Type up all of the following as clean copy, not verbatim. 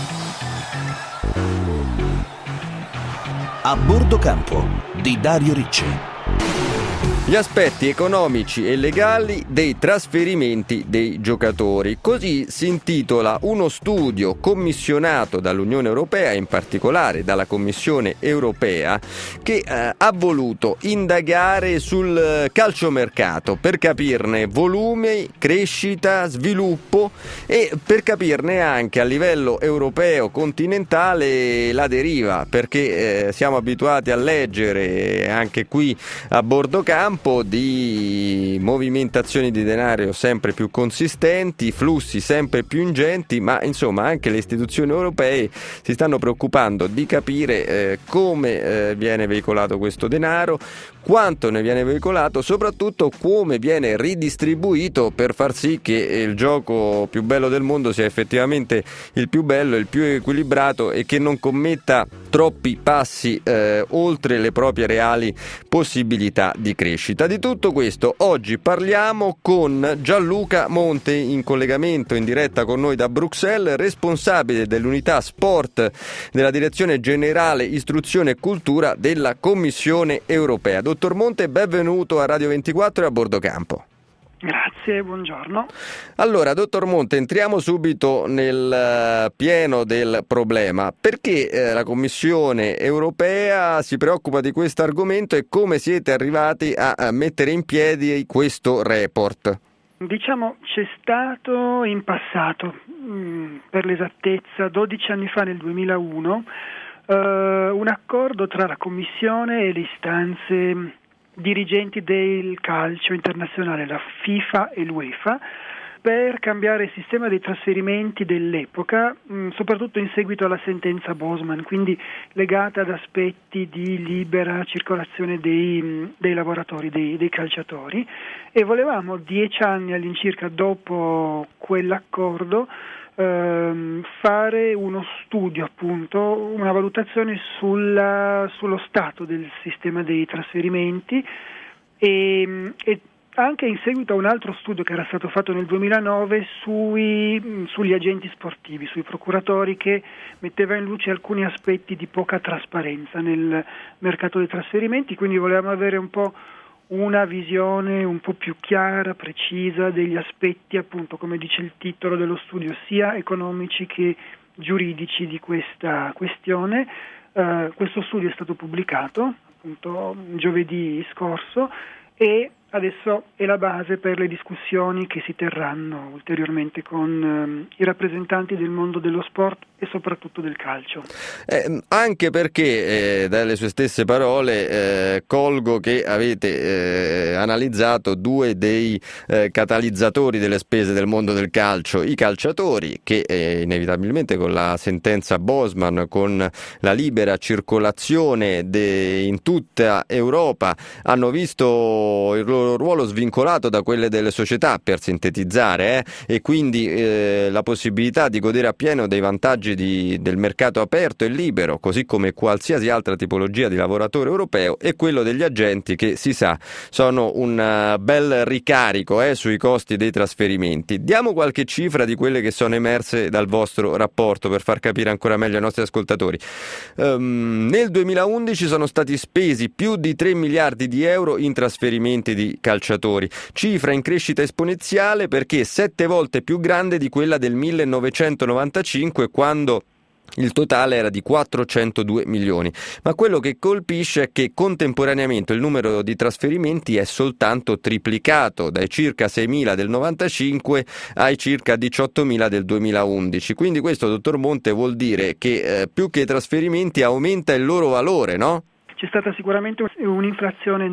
A bordo campo di Dario Ricci. Gli aspetti economici e legali dei trasferimenti dei giocatori. Così si intitola uno studio commissionato dall'Unione Europea, in particolare dalla Commissione Europea, che ha voluto indagare sul calciomercato per capirne volume, crescita, sviluppo e per capirne anche a livello europeo continentale la deriva, perché siamo abituati a leggere anche qui a bordo campo di movimentazioni di denaro sempre più consistenti, flussi sempre più ingenti, ma insomma anche le istituzioni europee si stanno preoccupando di capire come viene veicolato questo denaro, quanto ne viene veicolato, soprattutto come viene ridistribuito per far sì che il gioco più bello del mondo sia effettivamente il più bello, il più equilibrato e che non commetta troppi passi oltre le proprie reali possibilità di crescita. Di tutto questo oggi parliamo con Gianluca Monte, in collegamento in diretta con noi da Bruxelles, responsabile dell'unità sport della Direzione Generale Istruzione e Cultura della Commissione Europea. Dottor Monte, benvenuto a Radio 24 e a bordo campo. Grazie, buongiorno. Allora, dottor Monte, entriamo subito nel pieno del problema. Perché la Commissione Europea si preoccupa di questo argomento e come siete arrivati a mettere in piedi questo report? Diciamo, c'è stato in passato, per l'esattezza 12 anni fa, nel 2001, un accordo tra la Commissione e le istanze dirigenti del calcio internazionale, la FIFA e l'UEFA, per cambiare il sistema dei trasferimenti dell'epoca, soprattutto in seguito alla sentenza Bosman, quindi legata ad aspetti di libera circolazione dei lavoratori, dei calciatori, e volevamo 10 anni all'incirca dopo quell'accordo fare uno studio, appunto, una valutazione sullo stato del sistema dei trasferimenti e anche in seguito a un altro studio che era stato fatto nel 2009 sugli agenti sportivi, sui procuratori, che metteva in luce alcuni aspetti di poca trasparenza nel mercato dei trasferimenti. Quindi volevamo avere un po' una visione un po' più chiara, precisa degli aspetti, appunto, come dice il titolo dello studio, sia economici che giuridici di questa questione. Questo studio è stato pubblicato appunto giovedì scorso e adesso è la base per le discussioni che si terranno ulteriormente con i rappresentanti del mondo dello sport e soprattutto del calcio. Anche perché, dalle sue stesse parole, colgo che avete analizzato due dei catalizzatori delle spese del mondo del calcio, i calciatori, che inevitabilmente con la sentenza Bosman, con la libera circolazione in tutta Europa, hanno visto il loro ruolo svincolato da quelle delle società, per sintetizzare, e quindi la possibilità di godere appieno dei vantaggi del mercato aperto e libero, così come qualsiasi altra tipologia di lavoratore europeo, e quello degli agenti, che si sa sono un bel ricarico sui costi dei trasferimenti. Diamo qualche cifra di quelle che sono emerse dal vostro rapporto per far capire ancora meglio ai nostri ascoltatori. Nel 2011 sono stati spesi più di 3 miliardi di euro in trasferimenti di calciatori, cifra in crescita esponenziale perché 7 volte più grande di quella del 1995, quando il totale era di 402 milioni. Ma quello che colpisce è che contemporaneamente il numero di trasferimenti è soltanto triplicato, dai circa 6.000 del 95 ai circa 18.000 del 2011. Quindi questo, dottor Monte, vuol dire che più che i trasferimenti aumenta il loro valore, no? C'è stata sicuramente un'inflazione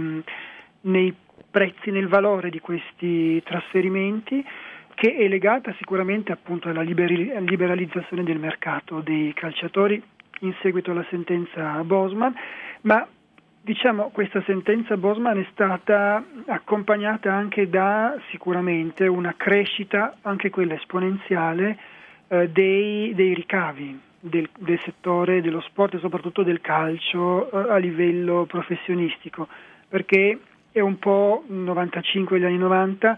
nei prezzi, nel valore di questi trasferimenti, che è legata sicuramente appunto alla liberalizzazione del mercato dei calciatori in seguito alla sentenza Bosman, ma diciamo questa sentenza Bosman è stata accompagnata anche da sicuramente una crescita, anche quella esponenziale, dei ricavi del settore dello sport e soprattutto del calcio a livello professionistico, perché è un po' 95 e gli anni 90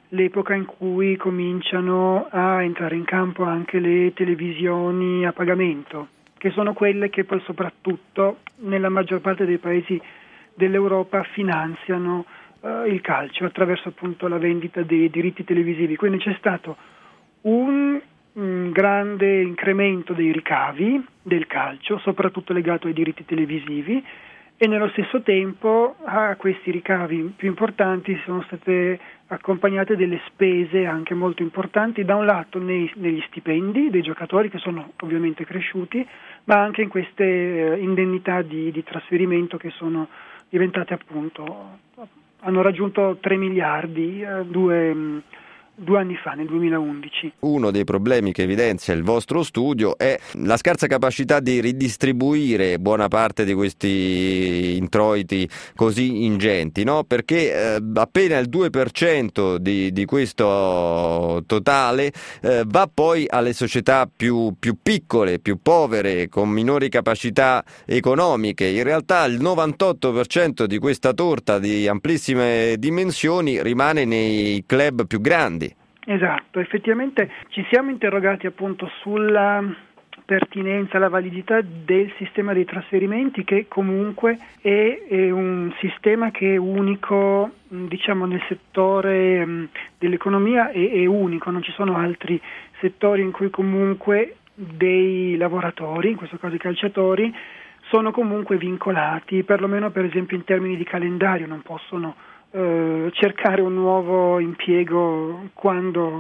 l'epoca in cui cominciano a entrare in campo anche le televisioni a pagamento, che sono quelle che poi soprattutto nella maggior parte dei paesi dell'Europa finanziano il calcio attraverso appunto la vendita dei diritti televisivi. Quindi c'è stato un grande incremento dei ricavi del calcio, soprattutto legato ai diritti televisivi, e nello stesso tempo a questi ricavi più importanti sono state accompagnate delle spese anche molto importanti, da un lato negli stipendi dei giocatori, che sono ovviamente cresciuti, ma anche in queste indennità di trasferimento che sono diventate appunto, hanno raggiunto 3 miliardi 2 anni fa, nel 2011. Uno dei problemi che evidenzia il vostro studio è la scarsa capacità di ridistribuire buona parte di questi introiti così ingenti, no? Perché appena il 2% di questo totale va poi alle società più piccole, più povere, con minori capacità economiche. In realtà il 98% di questa torta di amplissime dimensioni rimane nei club più grandi. Esatto, effettivamente ci siamo interrogati appunto sulla pertinenza, la validità del sistema dei trasferimenti, che comunque è un sistema che è unico, diciamo, nel settore dell'economia, è unico, non ci sono altri settori in cui comunque dei lavoratori, in questo caso i calciatori, sono comunque vincolati, perlomeno per esempio in termini di calendario, non possono cercare un nuovo impiego quando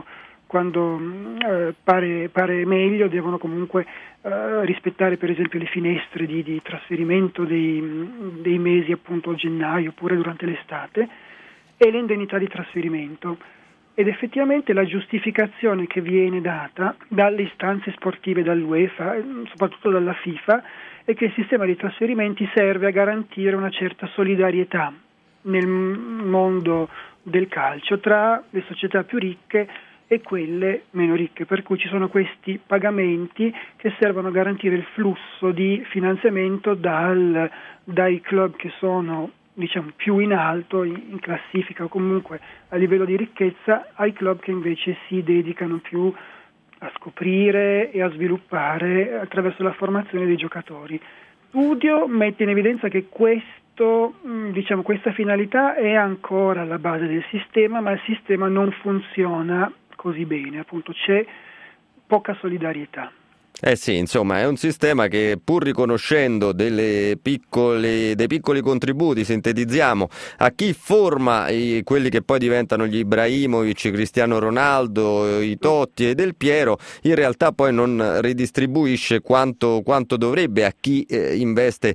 pare meglio, devono comunque rispettare per esempio le finestre di trasferimento dei mesi appunto gennaio oppure durante l'estate, e le indennità di trasferimento. Ed effettivamente la giustificazione che viene data dalle istanze sportive, dall'UEFA, soprattutto dalla FIFA, è che il sistema di trasferimenti serve a garantire una certa solidarietà nel mondo del calcio tra le società più ricche e quelle meno ricche, per cui ci sono questi pagamenti che servono a garantire il flusso di finanziamento dai club che sono, diciamo, più in alto in classifica o comunque a livello di ricchezza, ai club che invece si dedicano più a scoprire e a sviluppare attraverso la formazione dei giocatori. Studio mette in evidenza che questa finalità è ancora alla base del sistema, ma il sistema non funziona così bene, appunto c'è poca solidarietà. Sì, insomma, è un sistema che, pur riconoscendo dei piccoli contributi, sintetizziamo, a chi forma quelli che poi diventano gli Ibrahimovic, Cristiano Ronaldo, i Totti e Del Piero, in realtà poi non ridistribuisce quanto dovrebbe a chi investe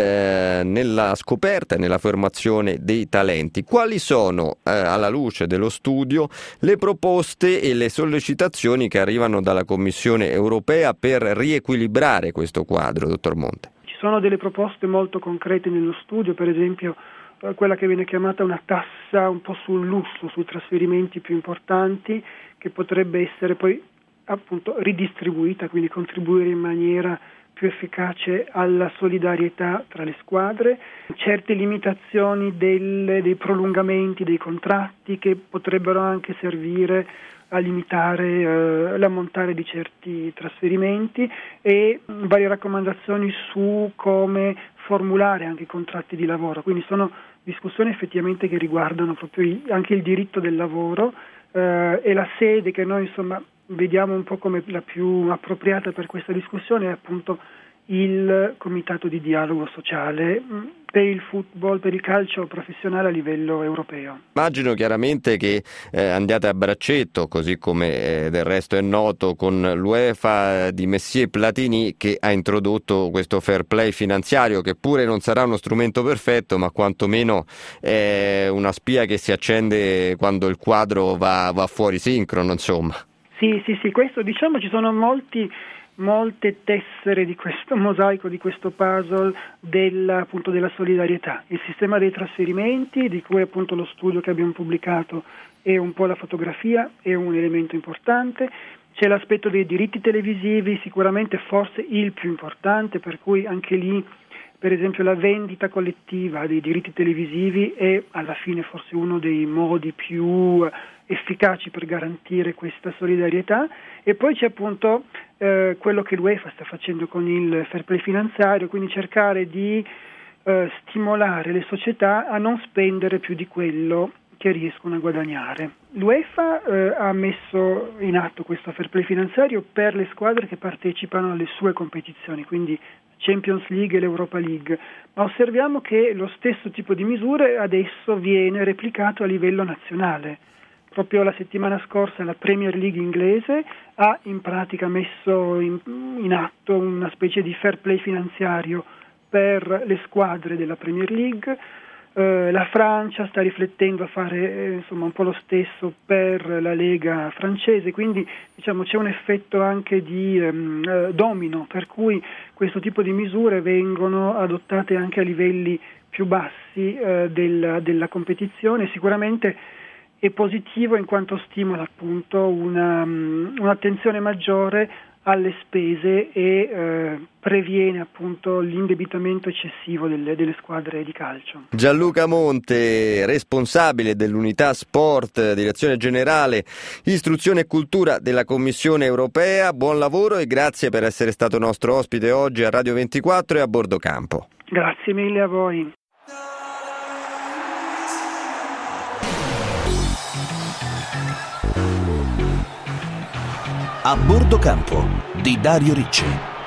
nella scoperta e nella formazione dei talenti. Quali sono, alla luce dello studio, le proposte e le sollecitazioni che arrivano dalla Commissione europea per riequilibrare questo quadro, dottor Monte? Ci sono delle proposte molto concrete nello studio, per esempio quella che viene chiamata una tassa un po' sul lusso, sui trasferimenti più importanti, che potrebbe essere poi appunto ridistribuita, quindi contribuire in maniera più efficace alla solidarietà tra le squadre, certe limitazioni dei prolungamenti dei contratti che potrebbero anche servire a limitare l'ammontare di certi trasferimenti, e varie raccomandazioni su come formulare anche i contratti di lavoro. Quindi sono discussioni effettivamente che riguardano proprio anche il diritto del lavoro, e la sede che noi insomma vediamo un po' come la più appropriata per questa discussione è appunto il Comitato di Dialogo Sociale per il football, per il calcio professionale a livello europeo. Immagino chiaramente che andiate a braccetto, così come del resto è noto, con l'UEFA di Messier Platini, che ha introdotto questo fair play finanziario, che pure non sarà uno strumento perfetto, ma quantomeno è una spia che si accende quando il quadro va fuori sincrono, insomma. Sì, questo, diciamo, ci sono molte tessere di questo mosaico, di questo puzzle appunto della solidarietà. Il sistema dei trasferimenti, di cui appunto lo studio che abbiamo pubblicato è un po' la fotografia, è un elemento importante. C'è l'aspetto dei diritti televisivi, sicuramente forse il più importante, per cui anche lì, per esempio, la vendita collettiva dei diritti televisivi è alla fine forse uno dei modi più efficaci per garantire questa solidarietà. E poi c'è appunto quello che l'UEFA sta facendo con il fair play finanziario, quindi cercare di stimolare le società a non spendere più di quello che riescono a guadagnare. L'UEFA ha messo in atto questo fair play finanziario per le squadre che partecipano alle sue competizioni, quindi Champions League e l'Europa League, ma osserviamo che lo stesso tipo di misure adesso viene replicato a livello nazionale. Proprio la settimana scorsa la Premier League inglese ha in pratica messo in atto una specie di fair play finanziario per le squadre della Premier League. La Francia sta riflettendo a fare un po' lo stesso per la Lega francese, quindi diciamo c'è un effetto anche di domino, per cui questo tipo di misure vengono adottate anche a livelli più bassi della competizione. Sicuramente è positivo in quanto stimola appunto un'attenzione maggiore alle spese e previene appunto l'indebitamento eccessivo delle squadre di calcio. Gianluca Monte, responsabile dell'unità sport, direzione generale istruzione e cultura della Commissione europea, buon lavoro e grazie per essere stato nostro ospite oggi a Radio 24 e a Bordo Campo. Grazie mille a voi. A Bordo Campo di Dario Ricci.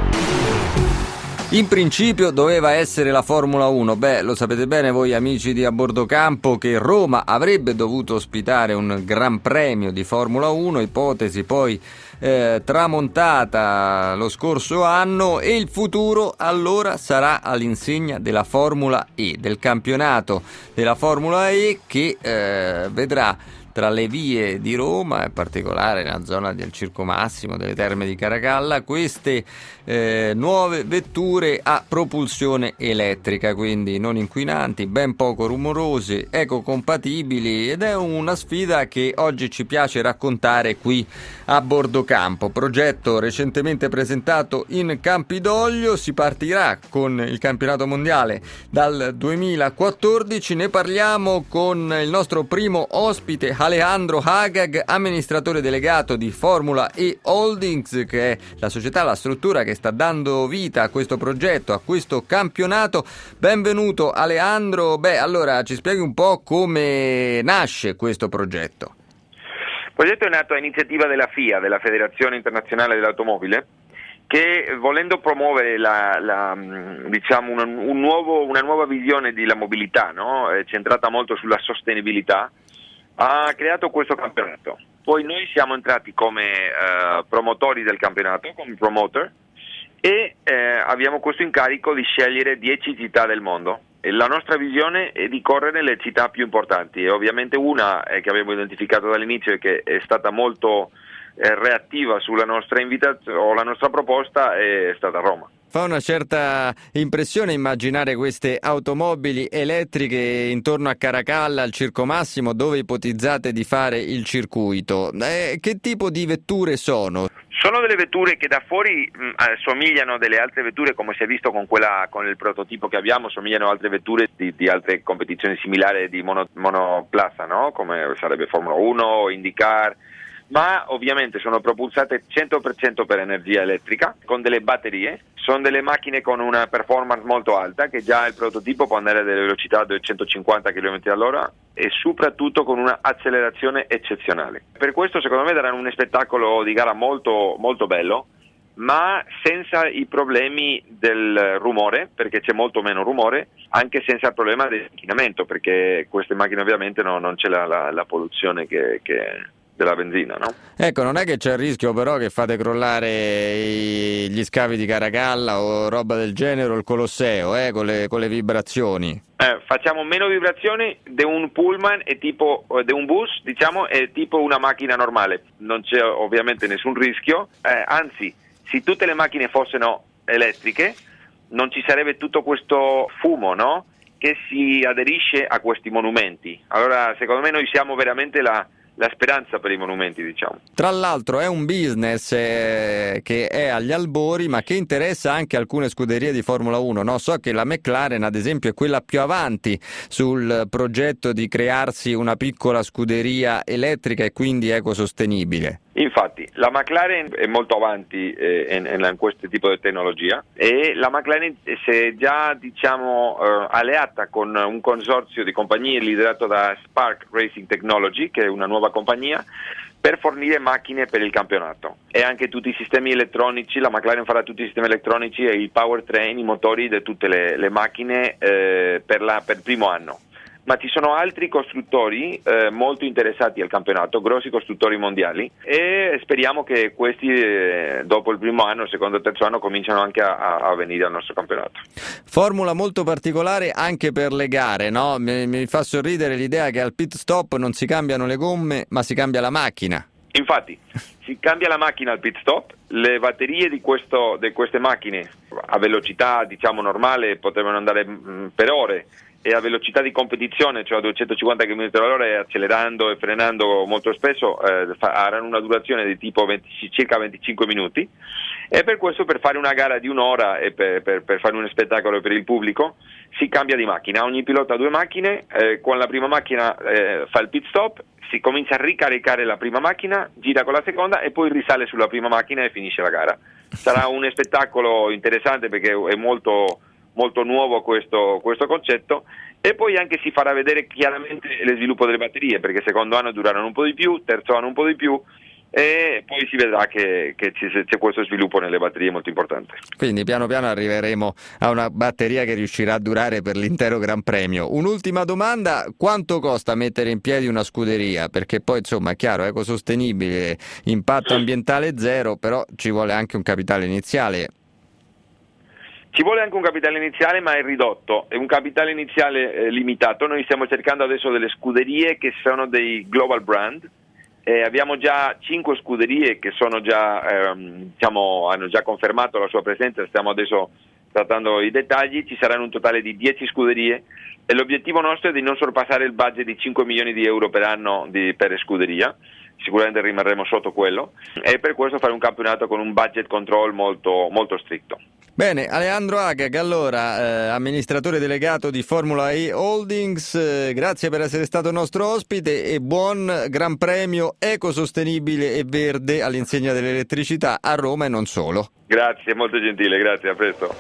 In principio doveva essere la Formula 1, lo sapete bene voi amici di A Bordo Campo che Roma avrebbe dovuto ospitare un Gran Premio di Formula 1, ipotesi poi tramontata lo scorso anno, e il futuro allora sarà all'insegna della Formula E, del campionato della Formula E che vedrà tra le vie di Roma, in particolare nella zona del Circo Massimo, delle Terme di Caracalla, queste nuove vetture a propulsione elettrica, quindi non inquinanti, ben poco rumorose, ecocompatibili, ed è una sfida che oggi ci piace raccontare qui a Bordo Campo. Progetto recentemente presentato in Campidoglio, si partirà con il campionato mondiale dal 2014, ne parliamo con il nostro primo ospite, Alejandro Hagag, amministratore delegato di Formula E Holdings, che è la società, la struttura che sta dando vita a questo progetto, a questo campionato. Benvenuto Alejandro. Allora ci spieghi un po' come nasce questo progetto. Il progetto è nato a iniziativa della FIA, della Federazione Internazionale dell'Automobile, che volendo promuovere una nuova visione della mobilità, no? Centrata molto sulla sostenibilità, ha creato questo campionato. Poi noi siamo entrati come promotori del campionato, come promoter, e abbiamo questo incarico di scegliere 10 città del mondo. E la nostra visione è di correre nelle città più importanti, e ovviamente una che abbiamo identificato dall'inizio e che è stata molto reattiva sulla nostra invitazione o la nostra proposta è stata Roma. Fa una certa impressione immaginare queste automobili elettriche intorno a Caracalla, al Circo Massimo, dove ipotizzate di fare il circuito. Che tipo di vetture sono? Sono delle vetture che da fuori somigliano delle altre vetture, come si è visto con il prototipo che abbiamo, somigliano a altre vetture di altre competizioni similari di monoplaza, no? Come sarebbe Formula 1 o IndyCar, ma ovviamente sono propulsate 100% per energia elettrica, con delle batterie. Sono delle macchine con una performance molto alta, che già il prototipo può andare a delle velocità di 250 km all'ora e soprattutto con una accelerazione eccezionale. Per questo secondo me daranno un spettacolo di gara molto, molto bello, ma senza i problemi del rumore, perché c'è molto meno rumore, anche senza il problema dell'inquinamento, perché queste macchine ovviamente non c'è la polluzione che della benzina, no? Ecco, non è che c'è il rischio però che fate crollare gli scavi di Caracalla o roba del genere, o il Colosseo, con le vibrazioni? Facciamo meno vibrazioni di un pullman e tipo di un bus, diciamo, è tipo una macchina normale. Non c'è ovviamente nessun rischio, anzi, se tutte le macchine fossero elettriche non ci sarebbe tutto questo fumo, no? Che si aderisce a questi monumenti. Allora, secondo me noi siamo veramente la speranza per i monumenti, diciamo. Tra l'altro è un business che è agli albori, ma che interessa anche alcune scuderie di Formula 1, no? So che la McLaren, ad esempio, è quella più avanti sul progetto di crearsi una piccola scuderia elettrica e quindi ecosostenibile. Infatti, la McLaren è molto avanti in questo tipo di tecnologia, e la McLaren si è già, diciamo, alleata con un consorzio di compagnie liderato da Spark Racing Technology, che è una nuova compagnia, per fornire macchine per il campionato, e anche tutti i sistemi elettronici. La McLaren farà tutti i sistemi elettronici e il powertrain, i motori di tutte le macchine per il primo anno. Ma ci sono altri costruttori molto interessati al campionato, grossi costruttori mondiali, e speriamo che questi dopo il primo anno, secondo e terzo anno, cominciano anche a venire al nostro campionato. Formula molto particolare anche per le gare, no? Mi fa sorridere l'idea che al pit stop non si cambiano le gomme, ma si cambia la macchina. Infatti, si cambia la macchina al pit stop, le batterie di queste macchine a velocità, diciamo, normale potrebbero andare per ore, e a velocità di competizione, cioè a 250 km/h, e accelerando e frenando molto spesso, avranno una durazione di tipo circa 25 minuti, e per questo, per fare una gara di un'ora e per fare uno spettacolo per il pubblico, si cambia di macchina. Ogni pilota ha 2 macchine, con la prima macchina fa il pit stop, si comincia a ricaricare la prima macchina, gira con la seconda e poi risale sulla prima macchina e finisce la gara. Sarà un spettacolo interessante, perché è molto nuovo questo concetto, e poi anche si farà vedere chiaramente lo sviluppo delle batterie, perché secondo anno dureranno un po' di più, terzo anno un po' di più, e poi si vedrà che c'è questo sviluppo nelle batterie molto importante. Quindi piano piano arriveremo a una batteria che riuscirà a durare per l'intero Gran Premio. Un'ultima domanda: quanto costa mettere in piedi una scuderia? Perché poi, insomma, è chiaro, ecosostenibile, impatto ambientale zero, però ci vuole anche un capitale iniziale. Ci vuole anche un capitale iniziale, ma è ridotto, è un capitale iniziale limitato. Noi stiamo cercando adesso delle scuderie che sono dei global brand, abbiamo già 5 scuderie che sono già, hanno già confermato la sua presenza, stiamo adesso trattando i dettagli. Ci saranno un totale di 10 scuderie, e l'obiettivo nostro è di non sorpassare il budget di 5 milioni di euro per anno per scuderia. Sicuramente rimarremo sotto quello, e per questo fare un campionato con un budget control molto, molto stretto. Bene, Alejandro Agag, allora, amministratore delegato di Formula E Holdings, grazie per essere stato nostro ospite, e buon Gran Premio ecosostenibile e verde all'insegna dell'elettricità a Roma e non solo. Grazie, molto gentile, grazie, a presto.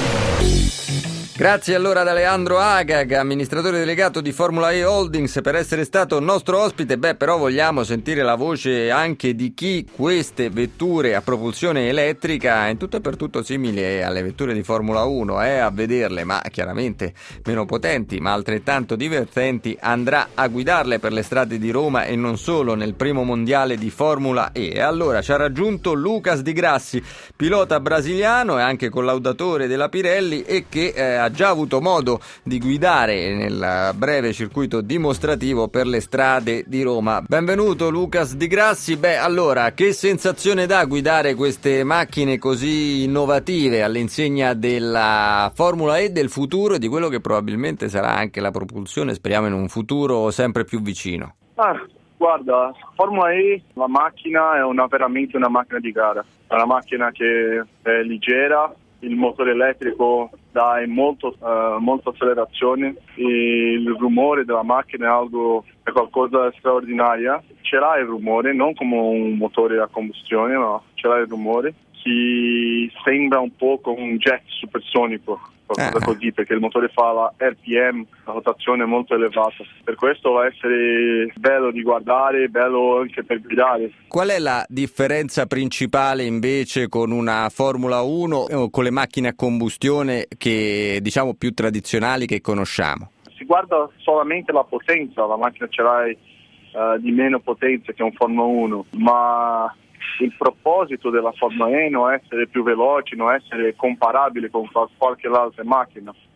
Grazie allora ad Alejandro Agag, amministratore delegato di Formula E Holdings, per essere stato nostro ospite. Però vogliamo sentire la voce anche di chi queste vetture a propulsione elettrica, in tutto e per tutto simili alle vetture di Formula 1, a vederle, ma chiaramente meno potenti ma altrettanto divertenti, andrà a guidarle per le strade di Roma e non solo nel primo mondiale di Formula E. E allora ci ha raggiunto Lucas Di Grassi, pilota brasiliano e anche collaudatore della Pirelli, e che ha già avuto modo di guidare nel breve circuito dimostrativo per le strade di Roma. Benvenuto Lucas Di Grassi. Allora, che sensazione dà guidare queste macchine così innovative all'insegna della Formula E del futuro e di quello che probabilmente sarà anche la propulsione, speriamo in un futuro sempre più vicino? Guarda, Formula E, la macchina è veramente una macchina di gara, è una macchina che è leggera, il motore elettrico dà molto accelerazione, e il rumore della macchina è qualcosa di straordinario. Ce l'ha il rumore, non come un motore a combustione, ma ce l'ha il rumore, che sembra un po' come un jet supersonico, qualcosa così, perché il motore fa la RPM, la rotazione molto elevata. Per questo va a essere bello di guardare, bello anche per guidare. Qual è la differenza principale invece con una Formula 1 o con le macchine a combustione che diciamo più tradizionali che conosciamo? Si guarda solamente la potenza, la macchina ce l'hai di meno potenza che un Formula 1, ma il proposito della Formula E non è essere più veloci, non è essere comparabile con qualche altra macchina.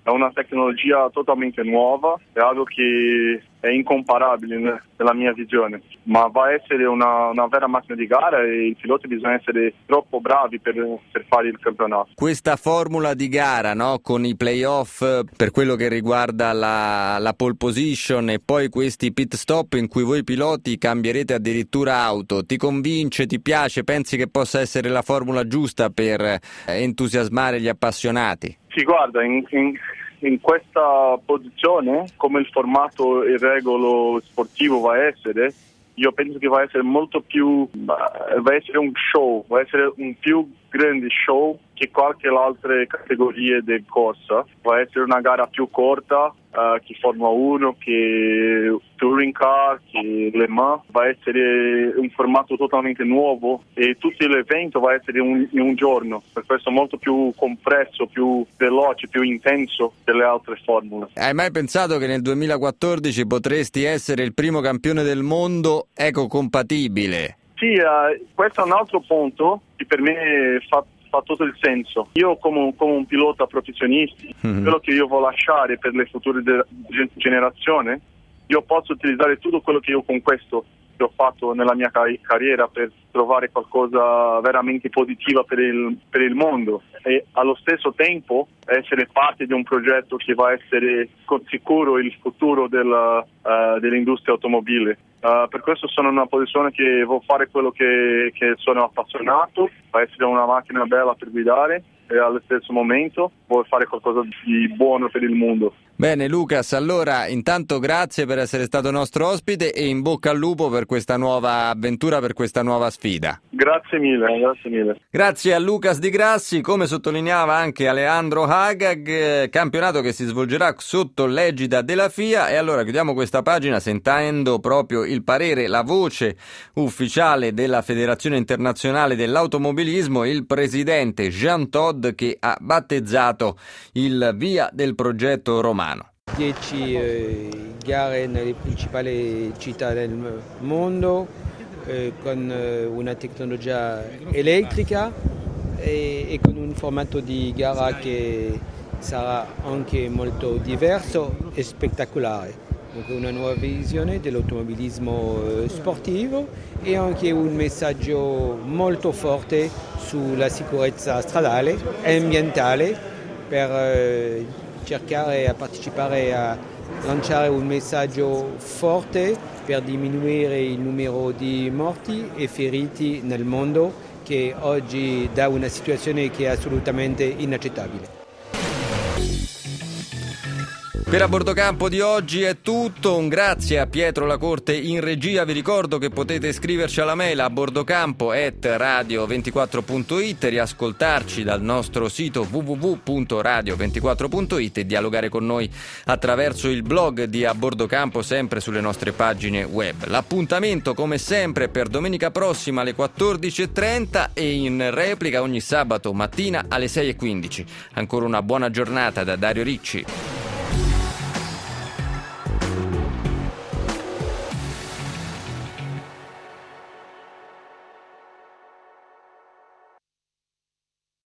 è una tecnologia totalmente nuova, è algo che è incomparabile nella mia visione, ma va a essere una vera macchina di gara e i piloti bisogna essere troppo bravi per fare il campionato. Questa formula di gara, no? Con i playoff per quello che riguarda la pole position e poi questi pit stop in cui voi piloti cambierete addirittura auto, ti convince, ti piace, pensi che possa essere la formula giusta per entusiasmare gli appassionati? Sì, guarda, in questa posizione, come il formato e il regolo sportivo va a essere, io penso che va a essere molto più, va a essere un show, va a essere un più grande show che qualche altre categorie di corsa, va a essere una gara più corta che Formula 1, che Touring Car, che Le Mans, va a essere un formato totalmente nuovo e tutto l'evento va a essere in un giorno, per questo molto più compresso, più veloce, più intenso delle altre formule. Hai mai pensato che nel 2014 potresti essere il primo campione del mondo ecocompatibile? Sì, questo è un altro punto che per me fa tutto il senso. Io come un pilota professionista, quello che io voglio lasciare per le future generazioni, io posso utilizzare tutto quello che io con questo che ho fatto nella mia carriera per trovare qualcosa veramente positiva per il mondo e allo stesso tempo essere parte di un progetto che va a essere con sicuro il futuro dell'industria automobile. Per questo sono in una posizione che vuol fare quello che sono appassionato, va a essere una macchina bella per guidare e allo stesso momento vuol fare qualcosa di buono per il mondo. Bene Lucas, allora intanto grazie per essere stato nostro ospite e in bocca al lupo per questa nuova avventura, per questa nuova sfida. Grazie mille, grazie mille. Grazie a Lucas Di Grassi, come sottolineava anche Alejandro Agag, campionato che si svolgerà sotto l'egida della FIA. E allora chiudiamo questa pagina sentendo proprio il parere, la voce ufficiale della Federazione Internazionale dell'Automobilismo, il presidente Jean Todt, che ha battezzato il via del progetto romano. 10 gare nelle principali città del mondo con una tecnologia elettrica e con un formato di gara che sarà anche molto diverso e spettacolare. Dunque una nuova visione dell'automobilismo sportivo e anche un messaggio molto forte sulla sicurezza stradale e ambientale per cercare a partecipare a lanciare un messaggio forte per diminuire il numero di morti e feriti nel mondo che oggi dà una situazione che è assolutamente inaccettabile. Per A Bordo Campo di oggi è tutto, un grazie a Pietro Lacorte in regia. Vi ricordo che potete scriverci alla mail a bordocampo@radio24.it, riascoltarci dal nostro sito www.radio24.it e dialogare con noi attraverso il blog di A Bordo Campo, sempre sulle nostre pagine web. L'appuntamento come sempre per domenica prossima alle 14.30 e in replica ogni sabato mattina alle 6.15. Ancora una buona giornata da Dario Ricci.